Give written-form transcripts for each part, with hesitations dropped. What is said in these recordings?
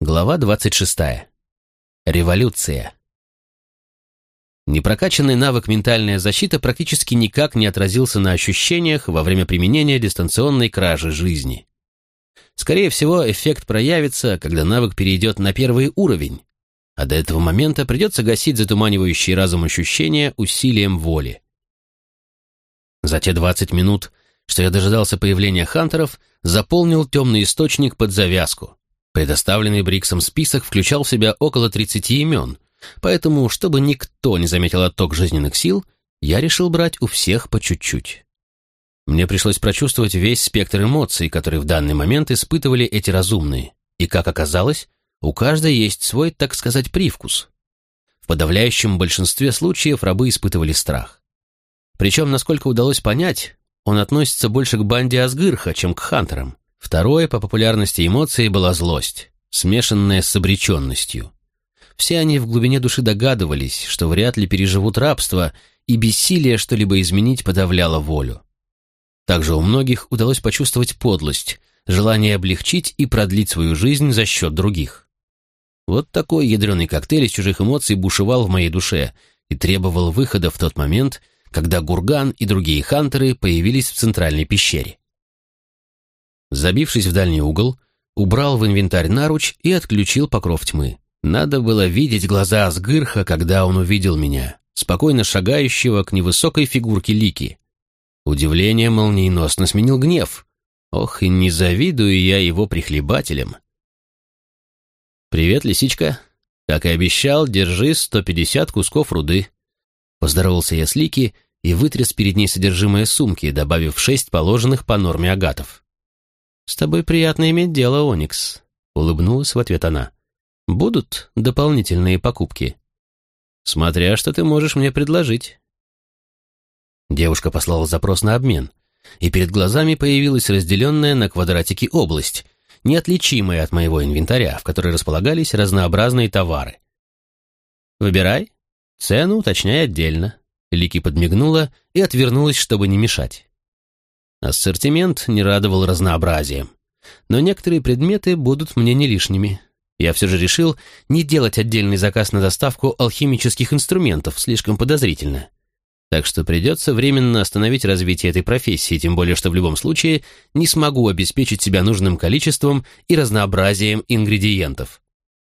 Глава 26. Революция. Непрокачанный навык ментальная защита практически никак не отразился на ощущениях во время применения дистанционной кражи жизни. Скорее всего, эффект проявится, когда навык перейдет на первый уровень, а до этого момента придется гасить затуманивающие разум ощущения усилием воли. За те 20 минут, что я дожидался появления хантеров, заполнил темный источник под завязку. Предоставленный Бриксом список включал в себя около 30 имен, поэтому, чтобы никто не заметил отток жизненных сил, я решил брать у всех по чуть-чуть. Мне пришлось прочувствовать весь спектр эмоций, которые в данный момент испытывали эти разумные, и, как оказалось, у каждой есть свой, так сказать, привкус. В подавляющем большинстве случаев рабы испытывали страх. Причем, насколько удалось понять, он относится больше к банде Асгырха, чем к хантерам. Второе по популярности эмоции была злость, смешанная с обреченностью. Все они в глубине души догадывались, что вряд ли переживут рабство, и бессилие что-либо изменить подавляло волю. Также у многих удалось почувствовать подлость, желание облегчить и продлить свою жизнь за счет других. Вот такой ядреный коктейль из чужих эмоций бушевал в моей душе и требовал выхода в тот момент, когда Гурган и другие хантеры появились в центральной пещере. Забившись в дальний угол, убрал в инвентарь наруч и отключил покров тьмы. Надо было видеть глаза Асгырха, когда он увидел меня, спокойно шагающего к невысокой фигурке Лики. Удивление молниеносно сменил гнев. Ох, и не завидую я его прихлебателям. «Привет, лисичка. Как и обещал, держи 150 кусков руды». Поздоровался я с Лики и вытряс перед ней содержимое сумки, добавив 6 положенных по норме агатов. «С тобой приятно иметь дело, Оникс», — улыбнулась в ответ она. «Будут дополнительные покупки?» «Смотря что ты можешь мне предложить». Девушка послала запрос на обмен, и перед глазами появилась разделенная на квадратики область, неотличимая от моего инвентаря, в которой располагались разнообразные товары. «Выбирай, цену уточняй отдельно», — Лики подмигнула и отвернулась, чтобы не мешать. Ассортимент не радовал разнообразием, но некоторые предметы будут мне не лишними. Я все же решил не делать отдельный заказ на доставку алхимических инструментов, слишком подозрительно. Так что придется временно остановить развитие этой профессии, тем более что в любом случае не смогу обеспечить себя нужным количеством и разнообразием ингредиентов.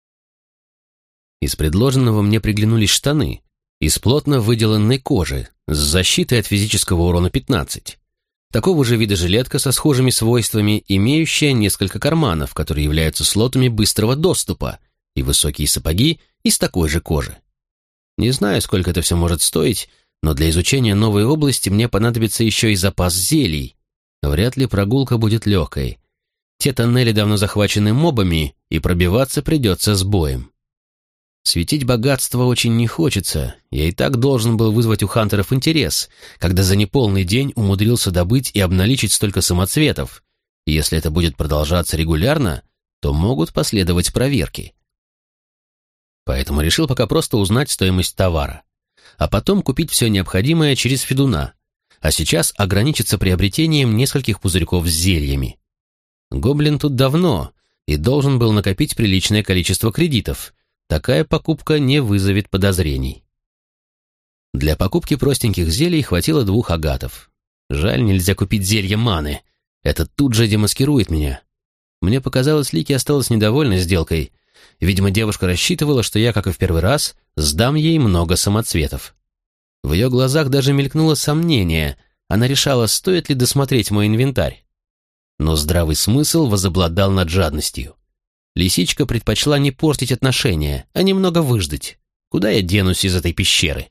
Из предложенного мне приглянулись штаны из плотно выделанной кожи с защитой от физического урона 15. Такого же вида жилетка со схожими свойствами, имеющая несколько карманов, которые являются слотами быстрого доступа, и высокие сапоги из такой же кожи. Не знаю, сколько это все может стоить, но для изучения новой области мне понадобится еще и запас зелий. Вряд ли прогулка будет легкой. Те тоннели давно захвачены мобами, и пробиваться придется с боем. Светить богатство очень не хочется, я и так должен был вызвать у хантеров интерес, когда за неполный день умудрился добыть и обналичить столько самоцветов, и если это будет продолжаться регулярно, то могут последовать проверки. Поэтому решил пока просто узнать стоимость товара, а потом купить все необходимое через Федуна, а сейчас ограничиться приобретением нескольких пузырьков с зельями. Гоблин тут давно и должен был накопить приличное количество кредитов. Такая покупка не вызовет подозрений. Для покупки простеньких зелий хватило 2 агатов. Жаль, нельзя купить зелье маны. Это тут же демаскирует меня. Мне показалось, Лики осталась недовольна сделкой. Видимо, девушка рассчитывала, что я, как и в первый раз, сдам ей много самоцветов. В ее глазах даже мелькнуло сомнение. Она решала, стоит ли досмотреть мой инвентарь. Но здравый смысл возобладал над жадностью. Лисичка предпочла не портить отношения, а немного выждать. Куда я денусь из этой пещеры?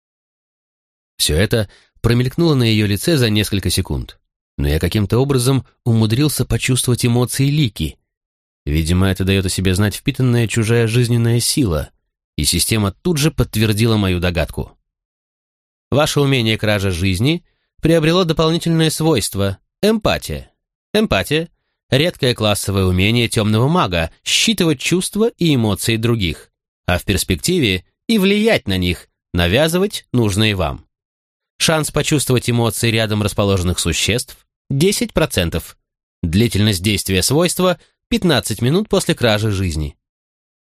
Все это промелькнуло на ее лице за несколько секунд, но я каким-то образом умудрился почувствовать эмоции Лики. Видимо, это дает о себе знать впитанная чужая жизненная сила, и система тут же подтвердила мою догадку. Ваше умение кража жизни приобрело дополнительное свойство — эмпатия. Эмпатия — редкое классовое умение темного мага считывать чувства и эмоции других, а в перспективе и влиять на них, навязывать нужные вам. Шанс почувствовать эмоции рядом расположенных существ – 10%. Длительность действия свойства – 15 минут после кражи жизни.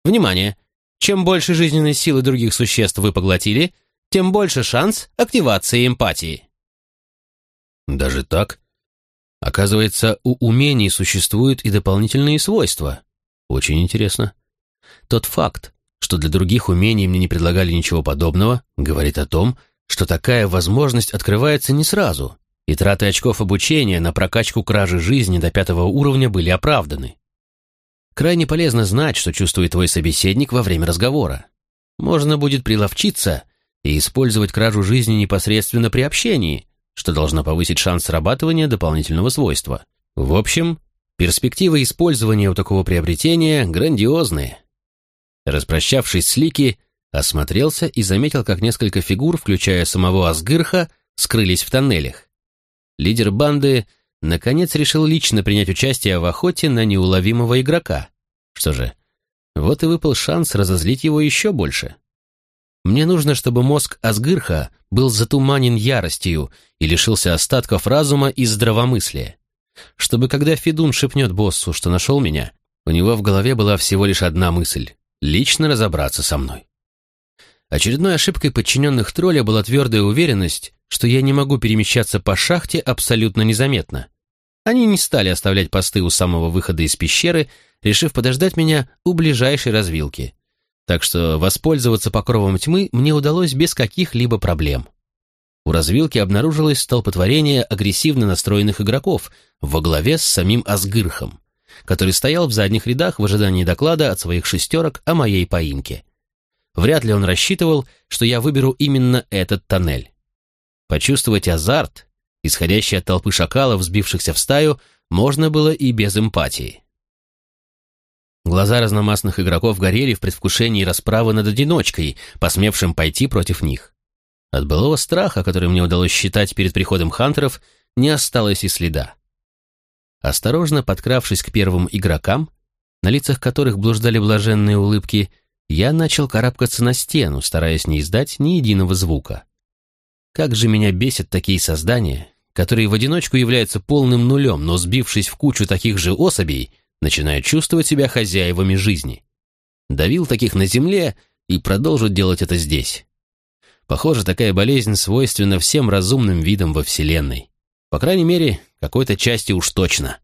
Внимание! Чем больше жизненной силы других существ вы поглотили, тем больше шанс активации эмпатии. Даже так? Оказывается, у умений существуют и дополнительные свойства. Очень интересно. Тот факт, что для других умений мне не предлагали ничего подобного, говорит о том, что такая возможность открывается не сразу, и траты очков обучения на прокачку кражи жизни до 5-го уровня были оправданы. Крайне полезно знать, что чувствует твой собеседник во время разговора. Можно будет приловчиться и использовать кражу жизни непосредственно при общении, что должно повысить шанс срабатывания дополнительного свойства. В общем, перспективы использования у такого приобретения грандиозные. Распрощавшись с Лики, осмотрелся и заметил, как несколько фигур, включая самого Асгырха, скрылись в тоннелях. Лидер банды наконец решил лично принять участие в охоте на неуловимого игрока. Что же, вот и выпал шанс разозлить его еще больше. Мне нужно, чтобы мозг Асгырха был затуманен яростью и лишился остатков разума и здравомыслия. Чтобы, когда Федун шепнет боссу, что нашел меня, у него в голове была всего лишь одна мысль — лично разобраться со мной. Очередной ошибкой подчиненных тролля была твердая уверенность, что я не могу перемещаться по шахте абсолютно незаметно. Они не стали оставлять посты у самого выхода из пещеры, решив подождать меня у ближайшей развилки. Так что воспользоваться покровом тьмы мне удалось без каких-либо проблем. У развилки обнаружилось столпотворение агрессивно настроенных игроков во главе с самим Асгырхом, который стоял в задних рядах в ожидании доклада от своих шестерок о моей поимке. Вряд ли он рассчитывал, что я выберу именно этот тоннель. Почувствовать азарт, исходящий от толпы шакалов, сбившихся в стаю, можно было и без эмпатии. Глаза разномастных игроков горели в предвкушении расправы над одиночкой, посмевшим пойти против них. От былого страха, который мне удалось считать перед приходом хантеров, не осталось и следа. Осторожно подкравшись к первым игрокам, на лицах которых блуждали блаженные улыбки, я начал карабкаться на стену, стараясь не издать ни единого звука. Как же меня бесят такие создания, которые в одиночку являются полным нулем, но, сбившись в кучу таких же особей, начинают чувствовать себя хозяевами жизни. Давил таких на земле и продолжит делать это здесь. Похоже, такая болезнь свойственна всем разумным видам во Вселенной. По крайней мере, какой-то части уж точно.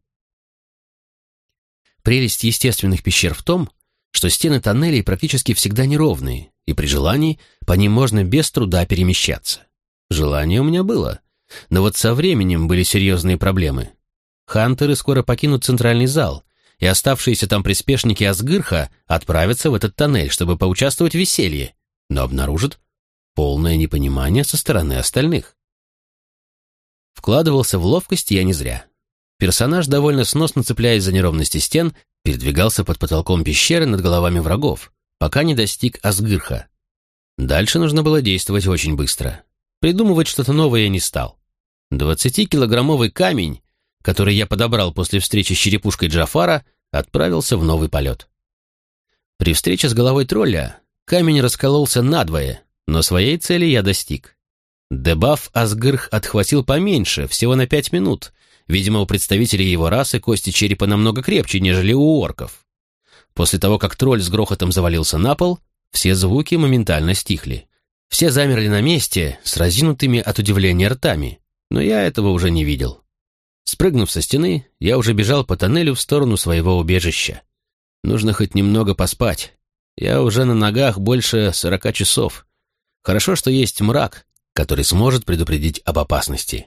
Прелесть естественных пещер в том, что стены тоннелей практически всегда неровные, и при желании по ним можно без труда перемещаться. Желание у меня было, но вот со временем были серьезные проблемы. Хантеры скоро покинут центральный зал, и оставшиеся там приспешники Асгырха отправятся в этот тоннель, чтобы поучаствовать в веселье, но обнаружат полное непонимание со стороны остальных. Вкладывался в ловкость я не зря. Персонаж, довольно сносно цепляясь за неровности стен, передвигался под потолком пещеры над головами врагов, пока не достиг Асгырха. Дальше нужно было действовать очень быстро. Придумывать что-то новое я не стал. 20-килограммовый камень, который я подобрал после встречи с черепушкой Джафара, отправился в новый полет. При встрече с головой тролля камень раскололся надвое, но своей цели я достиг. Дебаф Асгырх отхватил поменьше, всего на 5 минут. Видимо, у представителей его расы кости черепа намного крепче, нежели у орков. После того, как тролль с грохотом завалился на пол, все звуки моментально стихли. Все замерли на месте, с разинутыми от удивления ртами, но я этого уже не видел. Спрыгнув со стены, я уже бежал по тоннелю в сторону своего убежища. Нужно хоть немного поспать. Я уже на ногах больше 40 часов. Хорошо, что есть мрак, который сможет предупредить об опасности.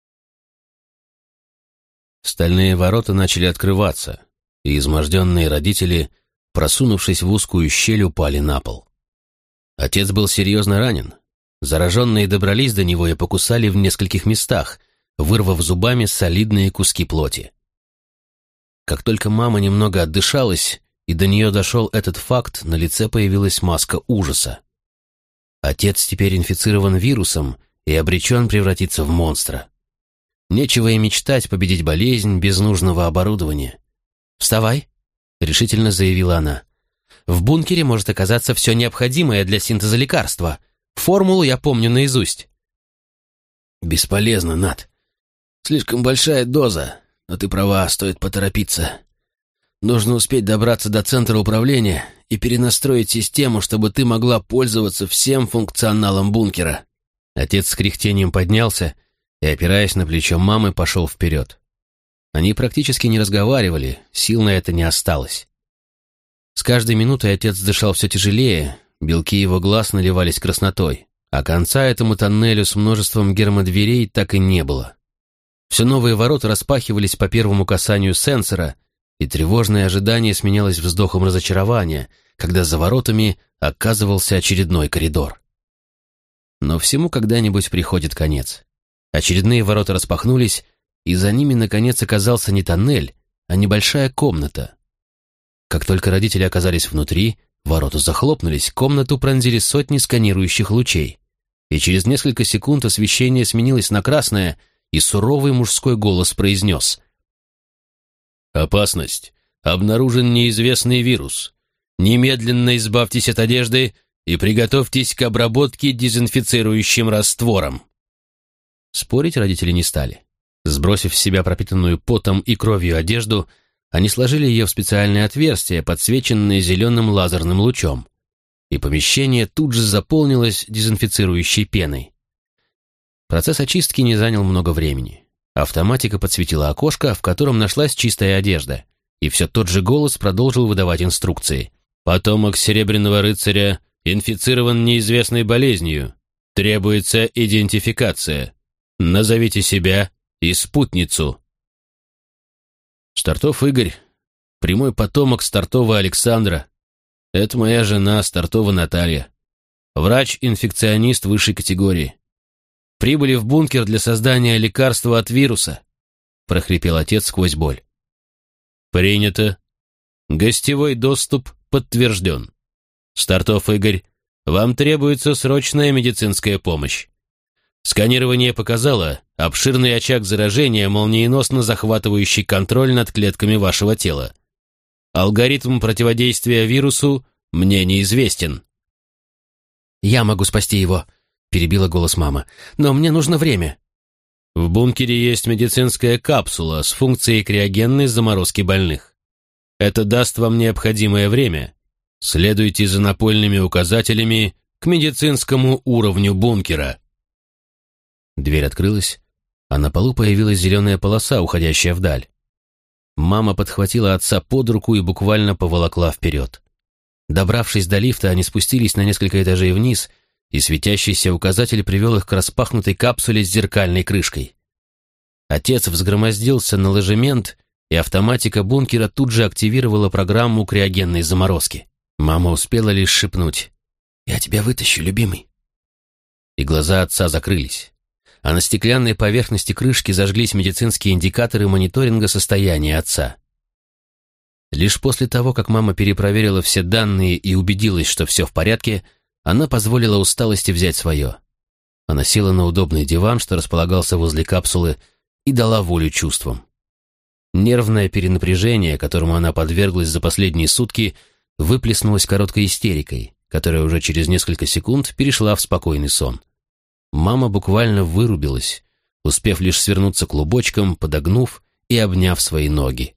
Стальные ворота начали открываться, и изможденные родители, просунувшись в узкую щель, упали на пол. Отец был серьезно ранен. Зараженные добрались до него и покусали в нескольких местах, вырвав зубами солидные куски плоти. Как только мама немного отдышалась, и до нее дошел этот факт, на лице появилась маска ужаса. Отец теперь инфицирован вирусом и обречен превратиться в монстра. Нечего и мечтать победить болезнь без нужного оборудования. «Вставай», — решительно заявила она. «В бункере может оказаться все необходимое для синтеза лекарства. Формулу я помню наизусть». «Бесполезно, Нат. Слишком большая доза, но ты права, стоит поторопиться. нужно успеть добраться до центра управления и перенастроить систему, чтобы ты могла пользоваться всем функционалом бункера». Отец с кряхтением поднялся и, опираясь на плечо мамы, пошел вперед. Они практически не разговаривали, сил на это не осталось. С каждой минутой отец дышал все тяжелее, белки его глаз наливались краснотой, а конца этому тоннелю с множеством гермодверей так и не было. Все новые ворота распахивались по первому касанию сенсора, и тревожное ожидание сменялось вздохом разочарования, когда за воротами оказывался очередной коридор. Но всему когда-нибудь приходит конец. Очередные ворота распахнулись, и за ними, наконец, оказался не тоннель, а небольшая комната. Как только родители оказались внутри, ворота захлопнулись, комнату пронзили сотни сканирующих лучей, и через несколько секунд освещение сменилось на красное, и суровый мужской голос произнес: «Опасность. Обнаружен неизвестный вирус. Немедленно избавьтесь от одежды и приготовьтесь к обработке дезинфицирующим раствором». Спорить родители не стали. Сбросив с себя пропитанную потом и кровью одежду, они сложили ее в специальное отверстие, подсвеченное зеленым лазерным лучом, и помещение тут же заполнилось дезинфицирующей пеной. Процесс очистки не занял много времени. Автоматика подсветила окошко, в котором нашлась чистая одежда, и все тот же голос продолжил выдавать инструкции. «Потомок Серебряного рыцаря инфицирован неизвестной болезнью. Требуется идентификация. Назовите себя и спутницу». «Стартов Игорь, прямой потомок Стартова Александра. Это моя жена, Стартова Наталья. Врач-инфекционист высшей категории. Прибыли в бункер для создания лекарства от вируса», — прохрипел отец сквозь боль. «Принято. Гостевой доступ подтвержден. Стартов Игорь, вам требуется срочная медицинская помощь. Сканирование показало обширный очаг заражения, молниеносно захватывающий контроль над клетками вашего тела. Алгоритм противодействия вирусу мне неизвестен». «Я могу спасти его», — перебила голос мама, — «но мне нужно время». В бункере есть медицинская капсула с функцией криогенной заморозки больных. Это даст вам необходимое время. Следуйте за напольными указателями к медицинскому уровню бункера». Дверь открылась, а на полу появилась зеленая полоса, уходящая вдаль. Мама подхватила отца под руку и буквально поволокла вперед. Добравшись до лифта, они спустились на несколько этажей вниз, и светящийся указатель привел их к распахнутой капсуле с зеркальной крышкой. Отец взгромоздился на ложемент, и автоматика бункера тут же активировала программу криогенной заморозки. Мама успела лишь шепнуть: «Я тебя вытащу, любимый». И глаза отца закрылись, а на стеклянной поверхности крышки зажглись медицинские индикаторы мониторинга состояния отца. Лишь после того, как мама перепроверила все данные и убедилась, что все в порядке, она позволила усталости взять свое. Она села на удобный диван, что располагался возле капсулы, и дала волю чувствам. Нервное перенапряжение, которому она подверглась за последние сутки, выплеснулось короткой истерикой, которая уже через несколько секунд перешла в спокойный сон. Мама буквально вырубилась, успев лишь свернуться клубочком, подогнув и обняв свои ноги.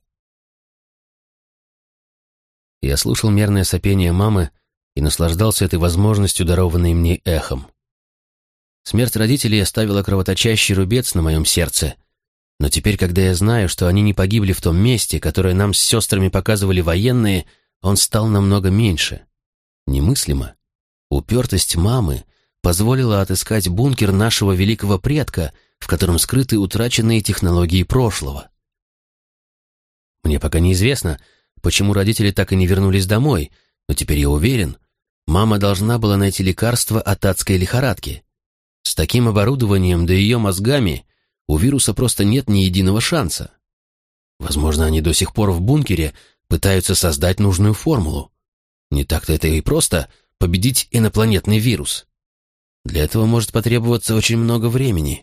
Я слушал мерное сопение мамы и наслаждался этой возможностью, дарованной мне эхом. Смерть родителей оставила кровоточащий рубец на моем сердце, но теперь, когда я знаю, что они не погибли в том месте, которое нам с сестрами показывали военные, он стал намного меньше. Немыслимо. Упертость мамы позволила отыскать бункер нашего великого предка, в котором скрыты утраченные технологии прошлого. Мне пока неизвестно, почему родители так и не вернулись домой, но теперь я уверен, мама должна была найти лекарство от адской лихорадки. С таким оборудованием, да ее мозгами, у вируса просто нет ни единого шанса. Возможно, они до сих пор в бункере пытаются создать нужную формулу. Не так-то это и просто победить инопланетный вирус. Для этого может потребоваться очень много времени.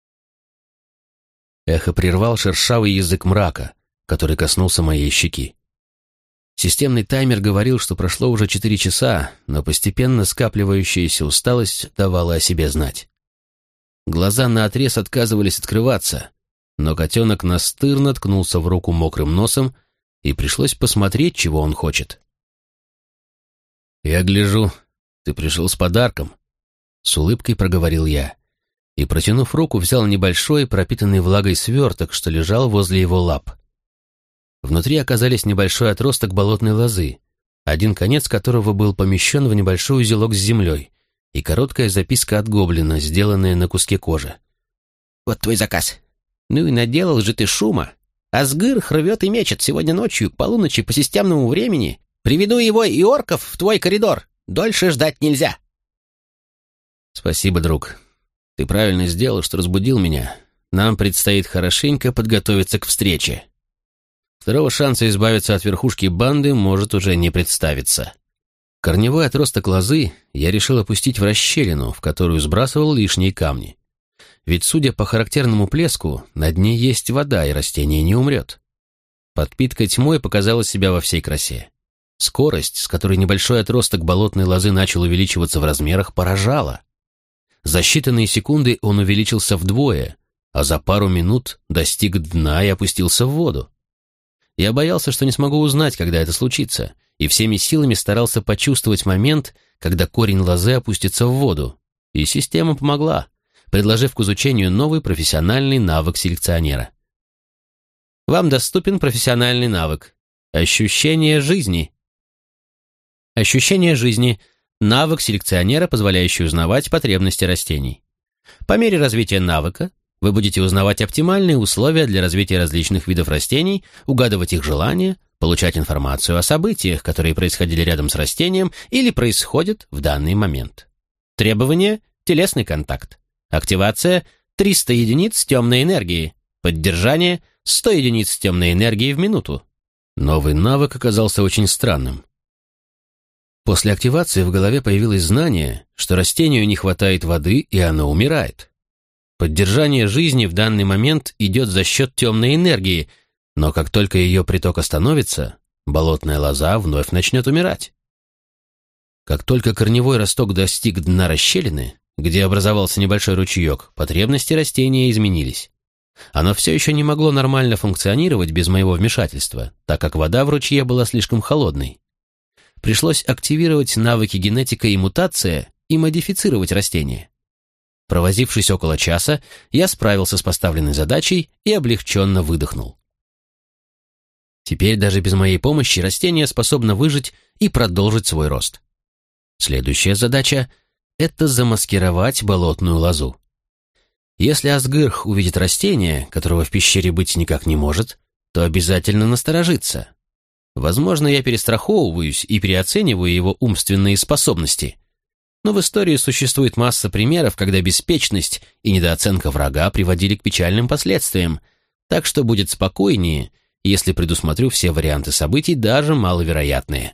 Эхо прервал шершавый язык мрака, который коснулся моей щеки. Системный таймер говорил, что прошло уже 4 часа, но постепенно скапливающаяся усталость давала о себе знать. Глаза наотрез отказывались открываться, но котенок настырно ткнулся в руку мокрым носом и пришлось посмотреть, чего он хочет. «Я гляжу, ты пришел с подарком», — с улыбкой проговорил я, и, протянув руку, взял небольшой, пропитанный влагой сверток, что лежал возле его лап. Внутри оказались небольшой отросток болотной лозы, один конец которого был помещен в небольшой узелок с землей, и короткая записка от гоблина, сделанная на куске кожи. «Вот твой заказ. Ну и наделал же ты шума. Асгыр рвет и мечет сегодня ночью, к полуночи по системному времени. Приведу его и орков в твой коридор. Дольше ждать нельзя». «Спасибо, друг. Ты правильно сделал, что разбудил меня. Нам предстоит хорошенько подготовиться к встрече. Второго шанса избавиться от верхушки банды может уже не представиться». Корневой отросток лозы я решил опустить в расщелину, в которую сбрасывал лишние камни. Ведь, судя по характерному плеску, на дне есть вода, и растение не умрет. Подпитка тьмой показала себя во всей красе. Скорость, с которой небольшой отросток болотной лозы начал увеличиваться в размерах, поражала. За считанные секунды он увеличился вдвое, а за пару минут достиг дна и опустился в воду. Я боялся, что не смогу узнать, когда это случится, и всеми силами старался почувствовать момент, когда корень лозы опустится в воду. И система помогла, предложив к изучению новый профессиональный навык селекционера. Вам доступен профессиональный навык «Ощущение жизни». Ощущение жизни – навык селекционера, позволяющий узнавать потребности растений. По мере развития навыка вы будете узнавать оптимальные условия для развития различных видов растений, угадывать их желания, получать информацию о событиях, которые происходили рядом с растением или происходят в данный момент. Требования – телесный контакт. Активация – 300 единиц темной энергии. Поддержание – 100 единиц темной энергии в минуту. Новый навык оказался очень странным. После активации в голове появилось знание, что растению не хватает воды, и оно умирает. Поддержание жизни в данный момент идет за счет темной энергии, но как только ее приток остановится, болотная лоза вновь начнет умирать. Как только корневой росток достиг дна расщелины, где образовался небольшой ручеек, потребности растения изменились. Оно все еще не могло нормально функционировать без моего вмешательства, так как вода в ручье была слишком холодной. Пришлось активировать навыки генетика и мутация и модифицировать растение. Провозившись около часа, я справился с поставленной задачей и облегченно выдохнул. Теперь даже без моей помощи растение способно выжить и продолжить свой рост. Следующая задача — это замаскировать болотную лозу. Если Асгыр увидит растение, которого в пещере быть никак не может, то обязательно насторожится. Возможно, я перестраховываюсь и переоцениваю его умственные способности. Но в истории существует масса примеров, когда беспечность и недооценка врага приводили к печальным последствиям, так что будет спокойнее, если предусмотрю все варианты событий, даже маловероятные.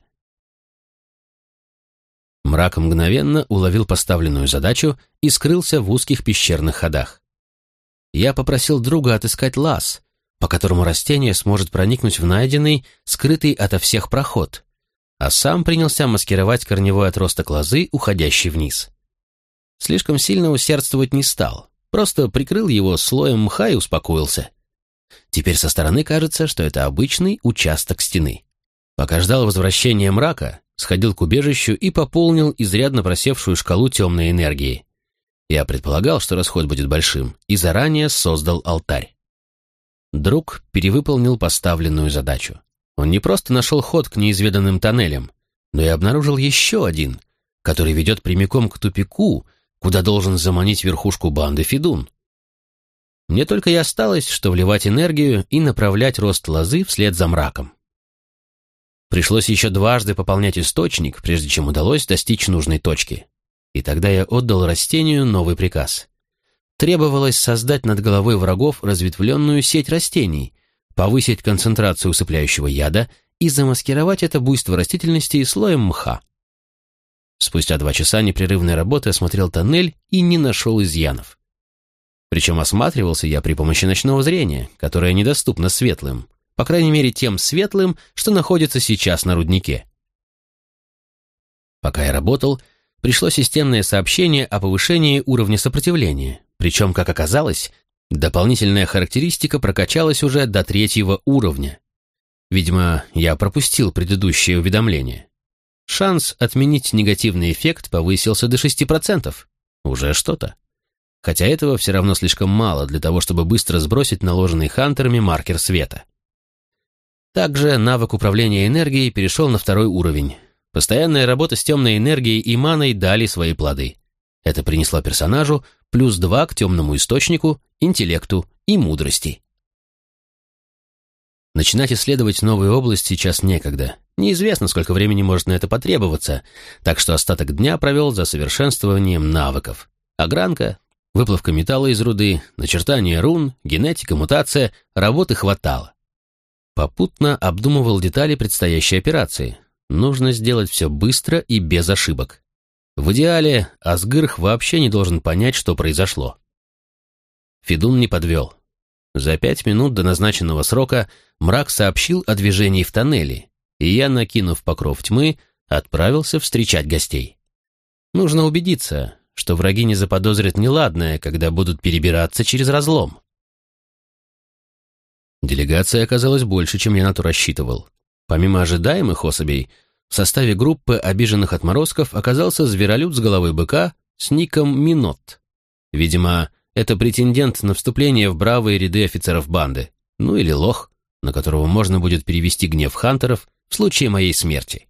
Мрак мгновенно уловил поставленную задачу и скрылся в узких пещерных ходах. Я попросил друга отыскать лаз, по которому растение сможет проникнуть в найденный, скрытый ото всех проход, а сам принялся маскировать корневой отросток лозы, уходящий вниз. Слишком сильно усердствовать не стал, просто прикрыл его слоем мха и успокоился. Теперь со стороны кажется, что это обычный участок стены. Пока ждал возвращения мрака, сходил к убежищу и пополнил изрядно просевшую шкалу темной энергии. Я предполагал, что расход будет большим, и заранее создал алтарь. Друг перевыполнил поставленную задачу. Он не просто нашел ход к неизведанным тоннелям, но и обнаружил еще один, который ведет прямиком к тупику, куда должен заманить верхушку банды Фидун. Мне только и осталось, что вливать энергию и направлять рост лозы вслед за мраком. Пришлось еще дважды пополнять источник, прежде чем удалось достичь нужной точки. И тогда я отдал растению новый приказ. Требовалось создать над головой врагов разветвленную сеть растений, повысить концентрацию усыпляющего яда и замаскировать это буйство растительности слоем мха. Спустя 2 часа непрерывной работы осмотрел тоннель и не нашел изъянов. Причем осматривался я при помощи ночного зрения, которое недоступно светлым, по крайней мере тем светлым, что находится сейчас на руднике. Пока я работал, пришло системное сообщение о повышении уровня сопротивления, причем, как оказалось, дополнительная характеристика прокачалась уже до 3-го уровня. Видимо, я пропустил предыдущее уведомление. Шанс отменить негативный эффект повысился до 6%. Уже что-то. Хотя этого все равно слишком мало для того, чтобы быстро сбросить наложенный хантерами маркер света. Также навык управления энергией перешел на 2-й уровень. Постоянная работа с темной энергией и маной дали свои плоды. Это принесло персонажу +2 к темному источнику, интеллекту и мудрости. Начинать исследовать новые области сейчас некогда. Неизвестно, сколько времени может на это потребоваться, так что остаток дня провел за совершенствованием навыков. Огранка, выплавка металла из руды, начертание рун, генетика, мутация, работы хватало. Попутно обдумывал детали предстоящей операции. Нужно сделать все быстро и без ошибок. В идеале Асгырх вообще не должен понять, что произошло. Федун не подвел. За 5 минут до назначенного срока мрак сообщил о движении в тоннеле, и я, накинув покров тьмы, отправился встречать гостей. Нужно убедиться, что враги не заподозрят неладное, когда будут перебираться через разлом. Делегация оказалась больше, чем я на то рассчитывал. Помимо ожидаемых особей, в составе группы обиженных отморозков оказался зверолюд с головой быка с ником Минот. Видимо, это претендент на вступление в бравые ряды офицеров банды, ну или лох, на которого можно будет перевести гнев хантеров в случае моей смерти.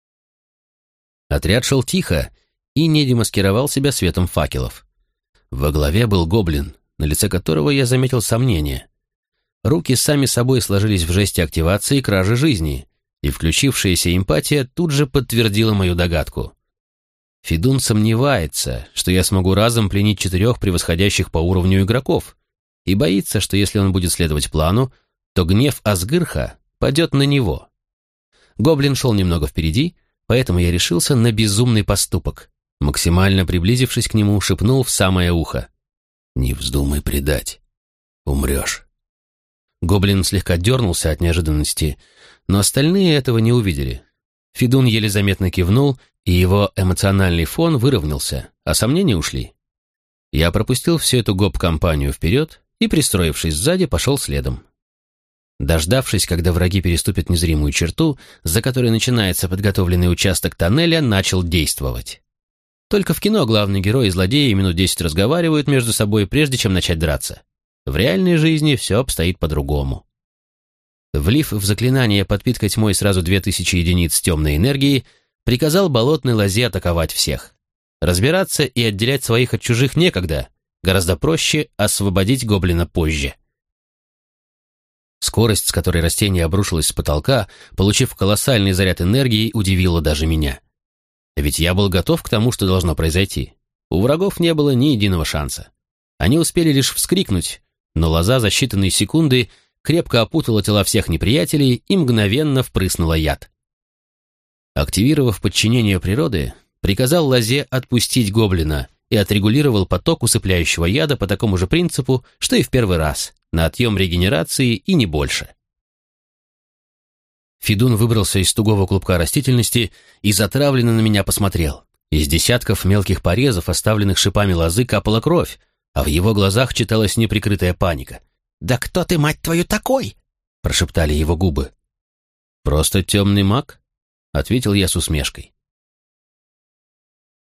Отряд шел тихо и не демаскировал себя светом факелов. Во главе был гоблин, на лице которого я заметил сомнение. Руки сами собой сложились в жесте активации кражи жизни, и включившаяся эмпатия тут же подтвердила мою догадку. Федун сомневается, что я смогу разом пленить 4 превосходящих по уровню игроков, и боится, что если он будет следовать плану, то гнев Асгырха падет на него. Гоблин шел немного впереди, поэтому я решился на безумный поступок. Максимально приблизившись к нему, шепнул в самое ухо: «Не вздумай предать. Умрешь». Гоблин слегка дернулся от неожиданности, но остальные этого не увидели. Федун еле заметно кивнул, и его эмоциональный фон выровнялся, а сомнения ушли. Я пропустил всю эту гоп-компанию вперед и, пристроившись сзади, пошел следом. Дождавшись, когда враги переступят незримую черту, за которой начинается подготовленный участок тоннеля, начал действовать. Только в кино главный герой и злодеи минут 10 разговаривают между собой, прежде чем начать драться. В реальной жизни все обстоит по-другому. Влив в заклинание подпитка тьмой сразу 2000 единиц темной энергии, приказал болотной лозе атаковать всех. Разбираться и отделять своих от чужих некогда, гораздо проще освободить гоблина позже. Скорость, с которой растение обрушилось с потолка, получив колоссальный заряд энергии, удивила даже меня. Ведь я был готов к тому, что должно произойти. У врагов не было ни единого шанса. Они успели лишь вскрикнуть, но лоза за считанные секунды крепко опутала тела всех неприятелей и мгновенно впрыснула яд. Активировав подчинение природы, приказал лозе отпустить гоблина и отрегулировал поток усыпляющего яда по такому же принципу, что и в первый раз, на отъем регенерации и не больше. Федун выбрался из тугого клубка растительности и затравленно на меня посмотрел. Из десятков мелких порезов, оставленных шипами лозы, капала кровь, а в его глазах читалась неприкрытая паника. «Да кто ты, мать твою, такой?» – прошептали его губы. «Просто темный маг», – ответил я с усмешкой.